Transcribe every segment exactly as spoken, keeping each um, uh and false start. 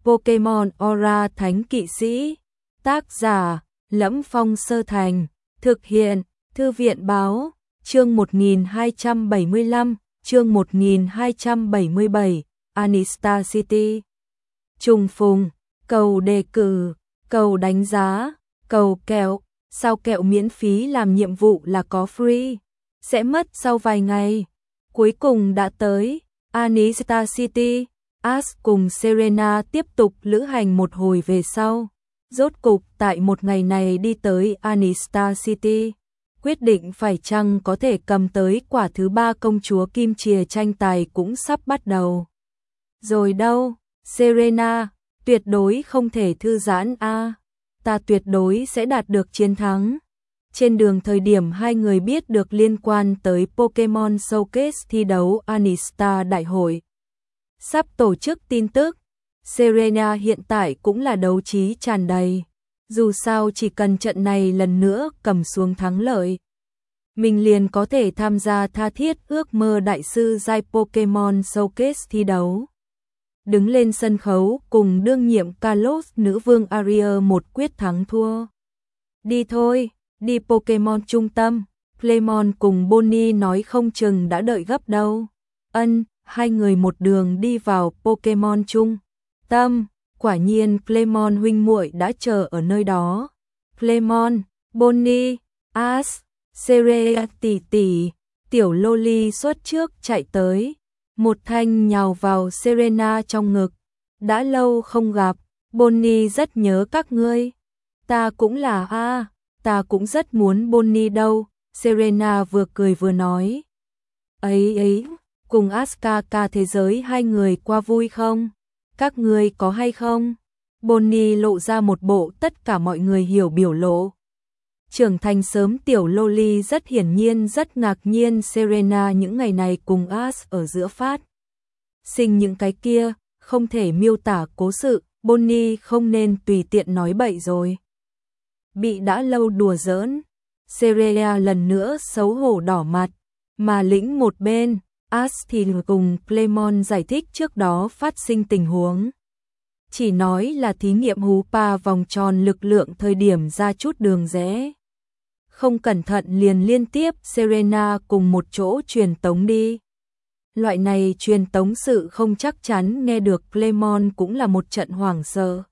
Pokemon Aura Thánh Kỵ Sĩ. Tác giả: Lẫm Phong Sơ Thành. Thực hiện: Thư viện Báo. Chương một nghìn hai trăm bảy mươi lăm, chương một nghìn hai trăm bảy mươi bảy, Anistar City. Trùng phùng, cầu đề cử, cầu đánh giá, cầu kẹo. Sao kẹo miễn phí làm nhiệm vụ là có free? Sẽ mất sau vài ngày. Cuối cùng đã tới Anistar City. Ash cùng Serena tiếp tục lữ hành một hồi về sau. Rốt cục tại một ngày này đi tới Anistar City. Quyết định phải chăng có thể cầm tới quả thứ ba công chúa Kim Chìa tranh tài cũng sắp bắt đầu. Rồi đâu, Serena, tuyệt đối không thể thư giãn a. À, ta tuyệt đối sẽ đạt được chiến thắng. Trên đường thời điểm hai người biết được liên quan tới Pokemon Showcase thi đấu Anistar Đại hội sắp tổ chức tin tức, Serena hiện tại cũng là đấu trí tràn đầy. Dù sao chỉ cần trận này lần nữa cầm xuống thắng lợi, mình liền có thể tham gia tha thiết ước mơ đại sư giai Pokemon Showcase thi đấu. Đứng lên sân khấu cùng đương nhiệm Kalos nữ vương Aria một quyết thắng thua. Đi thôi, đi Pokemon trung tâm, Clemon cùng Bonnie nói không chừng đã đợi gấp đâu. Ân, hai người một đường đi vào Pokemon trung tâm, quả nhiên Clemon huynh muội đã chờ ở nơi đó. Clemon, Bonnie, Ash, Serena tỷ tỷ, tiểu Loli xuất trước chạy tới, một thanh nhào vào Serena trong ngực. Đã lâu không gặp, Bonnie rất nhớ các ngươi. Ta cũng là a, à, ta cũng rất muốn Bonnie đâu, Serena vừa cười vừa nói. Ấy ấy, cùng Askaka thế giới hai người qua vui không? Các ngươi có hay không? Bonnie lộ ra một bộ tất cả mọi người hiểu biểu lộ. Trưởng thành sớm tiểu Loli rất hiển nhiên rất ngạc nhiên Serena những ngày này cùng Ash ở giữa phát sinh những cái kia, không thể miêu tả cố sự, Bonnie không nên tùy tiện nói bậy rồi. Bị đã lâu đùa giỡn, Serena lần nữa xấu hổ đỏ mặt, mà lĩnh một bên, Ash thì cùng Clemon giải thích trước đó phát sinh tình huống. Chỉ nói là thí nghiệm hú pa vòng tròn lực lượng thời điểm ra chút đường rẽ. Không cẩn thận liền liên tiếp Serena cùng một chỗ truyền tống đi. Loại này truyền tống sự không chắc chắn nghe được Clemon cũng là một trận hoảng sợ.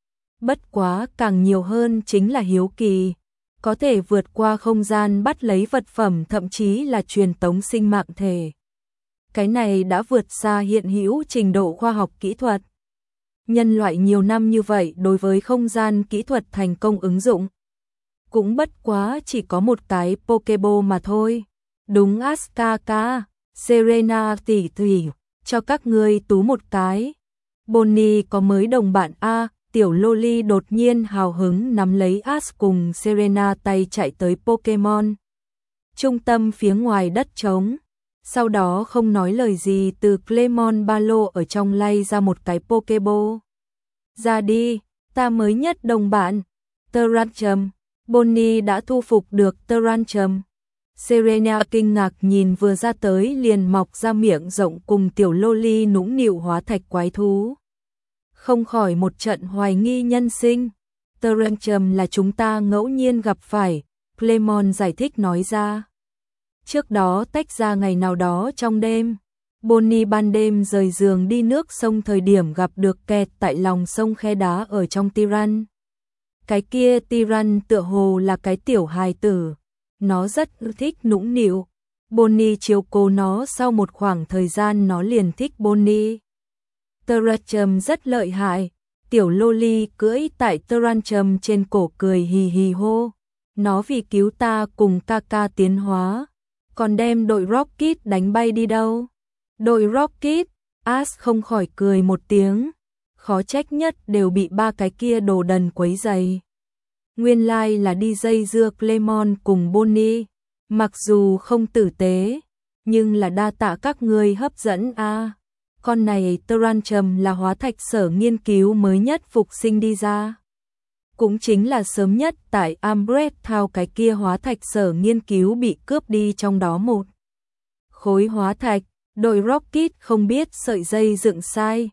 Bất quá càng nhiều hơn chính là hiếu kỳ. Có thể vượt qua không gian bắt lấy vật phẩm thậm chí là truyền tống sinh mạng thể. Cái này đã vượt xa hiện hữu trình độ khoa học kỹ thuật. Nhân loại nhiều năm như vậy đối với không gian kỹ thuật thành công ứng dụng. Cũng bất quá chỉ có một cái Pokeball mà thôi. Đúng Askaka, Serena tỷ tỷ, cho các ngươi tú một cái. Bonnie có mới đồng bạn a, tiểu Loli đột nhiên hào hứng nắm lấy Ash cùng Serena tay chạy tới Pokemon trung tâm phía ngoài đất trống. Sau đó không nói lời gì từ Clemon ba lô ở trong lay ra một cái Pokeball. Ra đi, ta mới nhất đồng bạn. Tyrantrum, Bonnie đã thu phục được Tyrantrum. Serena kinh ngạc nhìn vừa ra tới liền mọc ra miệng rộng cùng tiểu Loli nũng nịu hóa thạch quái thú. Không khỏi một trận hoài nghi nhân sinh. Tyrantrum là chúng ta ngẫu nhiên gặp phải, Clemon giải thích nói ra. Trước đó tách ra ngày nào đó trong đêm, Bonnie ban đêm rời giường đi nước sông thời điểm gặp được kẹt tại lòng sông khe đá ở trong Tyran. Cái kia Tyran tựa hồ là cái tiểu hài tử, nó rất thích nũng nịu. Bonnie chiếu cố nó sau một khoảng thời gian nó liền thích Bonnie. Tyrantrum rất lợi hại, tiểu Loli cưỡi tại Tyrantrum trên cổ cười hì hì hô. Nó vì cứu ta cùng Kaka tiến hóa, còn đem đội Rocket đánh bay đi đâu. Đội Rocket, Ash không khỏi cười một tiếng. Khó trách nhất đều bị ba cái kia đồ đần quấy rầy. Nguyên lai like là đi dây dưa Clemon cùng Bonnie. Mặc dù không tử tế, nhưng là đa tạ các ngươi hấp dẫn a. À, con này Tyrantrum là hóa thạch sở nghiên cứu mới nhất phục sinh đi ra. Cũng chính là sớm nhất tại Umbreath Thao cái kia hóa thạch sở nghiên cứu bị cướp đi trong đó một khối hóa thạch. Đội Rocket không biết sợi dây dựng sai,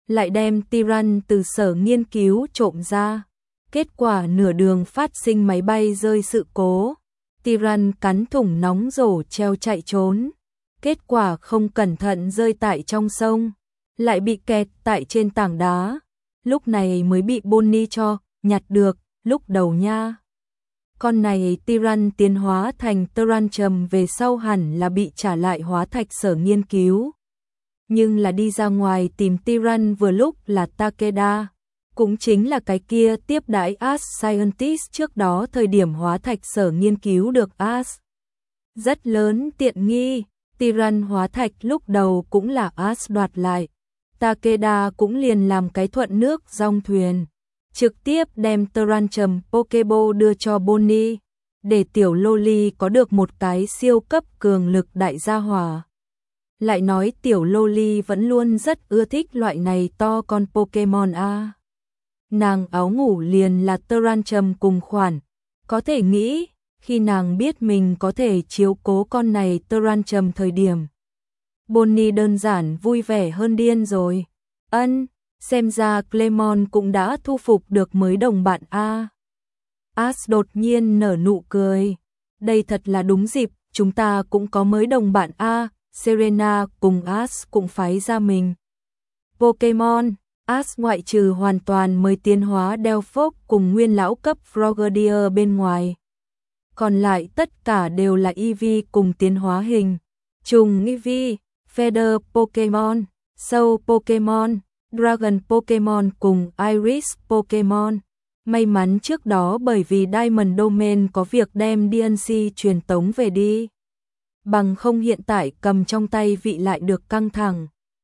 lại đem Tyran từ sở nghiên cứu trộm ra. Kết quả nửa đường phát sinh máy bay rơi sự cố. Tyran cắn thủng nóng rổ treo chạy trốn. Kết quả không cẩn thận rơi tại trong sông, lại bị kẹt tại trên tảng đá. Lúc này mới bị Bonnie cho nhặt được, lúc đầu nha. Con này Tyran tiến hóa thành Tyrantrum về sau hẳn là bị trả lại hóa thạch sở nghiên cứu. Nhưng là đi ra ngoài tìm Tyran vừa lúc là Takeda, cũng chính là cái kia tiếp đãi As Scientist trước đó thời điểm hóa thạch sở nghiên cứu được As. Rất lớn tiện nghi, Tyran hóa thạch lúc đầu cũng là As đoạt lại. Takeda cũng liền làm cái thuận nước dong thuyền, trực tiếp đem Tyrantrum Pokeball đưa cho Bonnie, để tiểu Loli có được một cái siêu cấp cường lực đại gia hỏa. Lại nói tiểu Loli vẫn luôn rất ưa thích loại này to con Pokemon a. Nàng áo ngủ liền là Tyrantrum cùng khoản, có thể nghĩ, khi nàng biết mình có thể chiếu cố con này Tyrantrum thời điểm. Bonnie đơn giản vui vẻ hơn điên rồi. Ân, xem ra Clemon cũng đã thu phục được mới đồng bạn a. As đột nhiên nở nụ cười. Đây thật là đúng dịp, chúng ta cũng có mới đồng bạn a. Serena cùng As cũng phái ra mình. Pokemon, As ngoại trừ hoàn toàn mới tiến hóa Delphox cùng nguyên lão cấp Frogadier bên ngoài. Còn lại tất cả đều là Eevee cùng tiến hóa hình. Trùng Eevee, Feather Pokemon, Soul Pokemon, Dragon Pokemon cùng Iris Pokemon. May mắn trước đó bởi vì Diamond Domain có việc đem đê en xê truyền tống về đi. Bằng không hiện tại cầm trong tay vị lại được căng thẳng.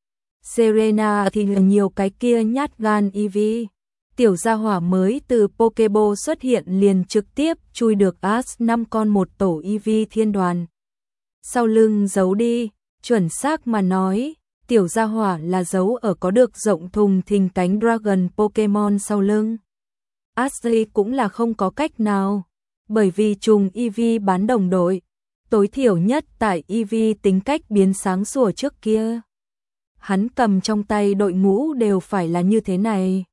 Serena thì nhiều cái kia nhát gan Eevee. Tiểu gia hỏa mới từ Pokeball xuất hiện liền trực tiếp chui được As năm con một tổ Eevee thiên đoàn. Sau lưng giấu đi, chuẩn xác mà nói, tiểu gia hỏa là giấu ở có được rộng thùng thình cánh Dragon Pokemon sau lưng. Ashley cũng là không có cách nào, bởi vì trùng Eevee bán đồng đội, tối thiểu nhất tại Eevee tính cách biến sáng sủa trước kia. Hắn cầm trong tay đội ngũ đều phải là như thế này.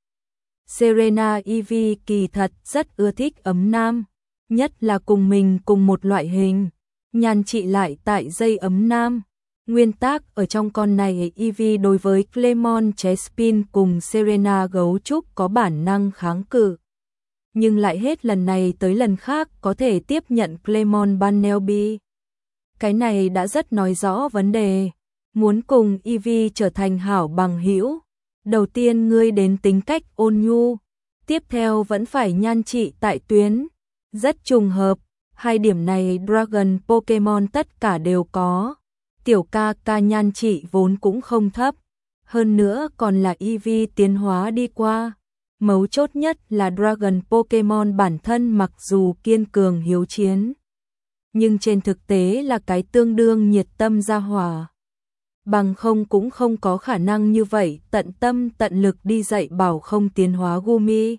Serena Eevee kỳ thật rất ưa thích ấm nam, nhất là cùng mình cùng một loại hình, nhàn trị lại tại dây ấm nam. Nguyên tắc ở trong con này Eevee đối với Clemon Chespin cùng Serena gấu trúc có bản năng kháng cự. Nhưng lại hết lần này tới lần khác có thể tiếp nhận Clemon Bunnelby. Cái này đã rất nói rõ vấn đề. Muốn cùng Eevee trở thành hảo bằng hữu, đầu tiên ngươi đến tính cách ôn nhu, tiếp theo vẫn phải nhan trị tại tuyến. Rất trùng hợp, hai điểm này Dragon Pokemon tất cả đều có. Tiểu ca ca nhan trị vốn cũng không thấp, hơn nữa còn là Eevee tiến hóa đi qua. Mấu chốt nhất là Dragon Pokemon bản thân mặc dù kiên cường hiếu chiến, nhưng trên thực tế là cái tương đương nhiệt tâm gia hỏa. Bằng không cũng không có khả năng như vậy tận tâm tận lực đi dạy bảo không tiến hóa Gumi.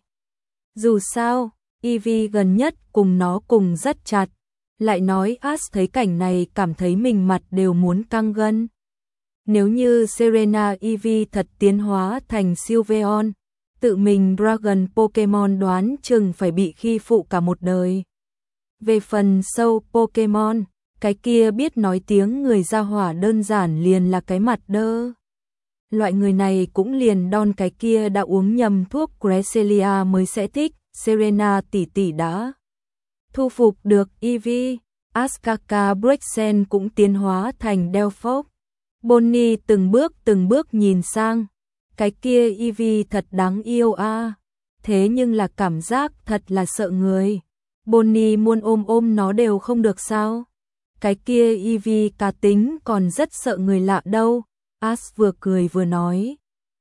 Dù sao, Eevee gần nhất cùng nó cùng rất chặt. Lại nói As thấy cảnh này cảm thấy mình mặt đều muốn căng gân. Nếu như Serena Eevee thật tiến hóa thành Sylveon, tự mình Dragon Pokemon đoán chừng phải bị khi phụ cả một đời. Về phần Soul Pokemon, cái kia biết nói tiếng người gia hỏa đơn giản liền là cái mặt đơ. Loại người này cũng liền đon cái kia đã uống nhầm thuốc Cresselia mới sẽ thích. Serena tỷ tỷ đã thu phục được Eevee. Askaka Brexen cũng tiến hóa thành Delphox. Bonnie từng bước từng bước nhìn sang. Cái kia Eevee thật đáng yêu a. À. Thế nhưng là cảm giác thật là sợ người. Bonnie muốn ôm ôm nó đều không được sao. Cái kia Eevee cá tính còn rất sợ người lạ đâu. As vừa cười vừa nói.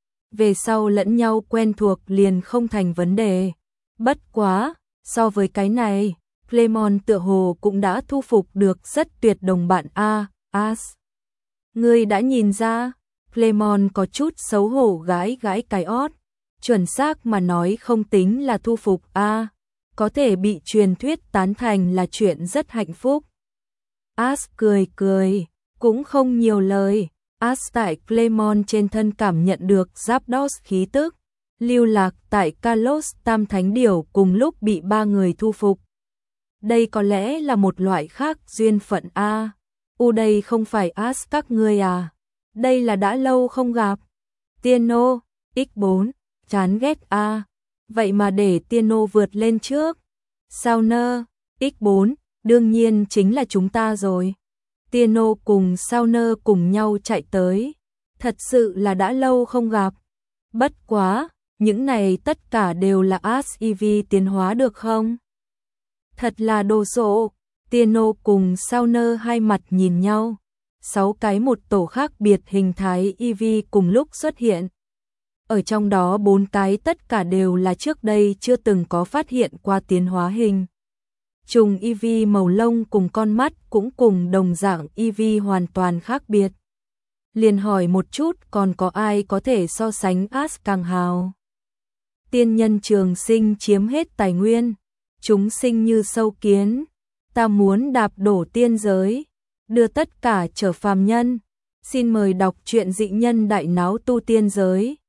Về sau lẫn nhau quen thuộc liền không thành vấn đề. Bất quá, so với cái này, Clemon tựa hồ cũng đã thu phục được rất tuyệt đồng bạn a. As. Ngươi đã nhìn ra, Clemon có chút xấu hổ gãi gãi cái ót. Chuẩn xác mà nói không tính là thu phục a, có thể bị truyền thuyết tán thành là chuyện rất hạnh phúc. As cười cười, cũng không nhiều lời, Ash tại Claymon trên thân cảm nhận được Zapdos khí tức, lưu lạc tại Kalos Tam Thánh Điểu cùng lúc bị ba người thu phục. Đây có lẽ là một loại khác duyên phận a. À. U đây không phải Ash các ngươi à? Đây là đã lâu không gặp. Tiên-nô, ích bốn, chán ghét a. À. Vậy mà để Tiên-nô vượt lên trước. Sao nơ, ích bốn, đương nhiên chính là chúng ta rồi. Tiên-nô cùng Sao nơ cùng nhau chạy tới. Thật sự là đã lâu không gặp. Bất quá, những này tất cả đều là Ash e vê tiến hóa được không? Thật là đồ sộ. Tiên-nô cùng Sao nơ hai mặt nhìn nhau. Sáu cái một tổ khác biệt hình thái e vê cùng lúc xuất hiện. Ở trong đó bốn cái tất cả đều là trước đây chưa từng có phát hiện qua tiến hóa hình. Trùng e vê màu lông cùng con mắt cũng cùng đồng dạng e vê hoàn toàn khác biệt. Liền hỏi một chút còn có ai có thể so sánh Ash càng hào. Tiên nhân trường sinh chiếm hết tài nguyên. Chúng sinh như sâu kiến. Ta muốn đạp đổ tiên giới. Đưa tất cả trở phàm nhân. Xin mời đọc truyện Dị Nhân Đại Náo Tu Tiên Giới.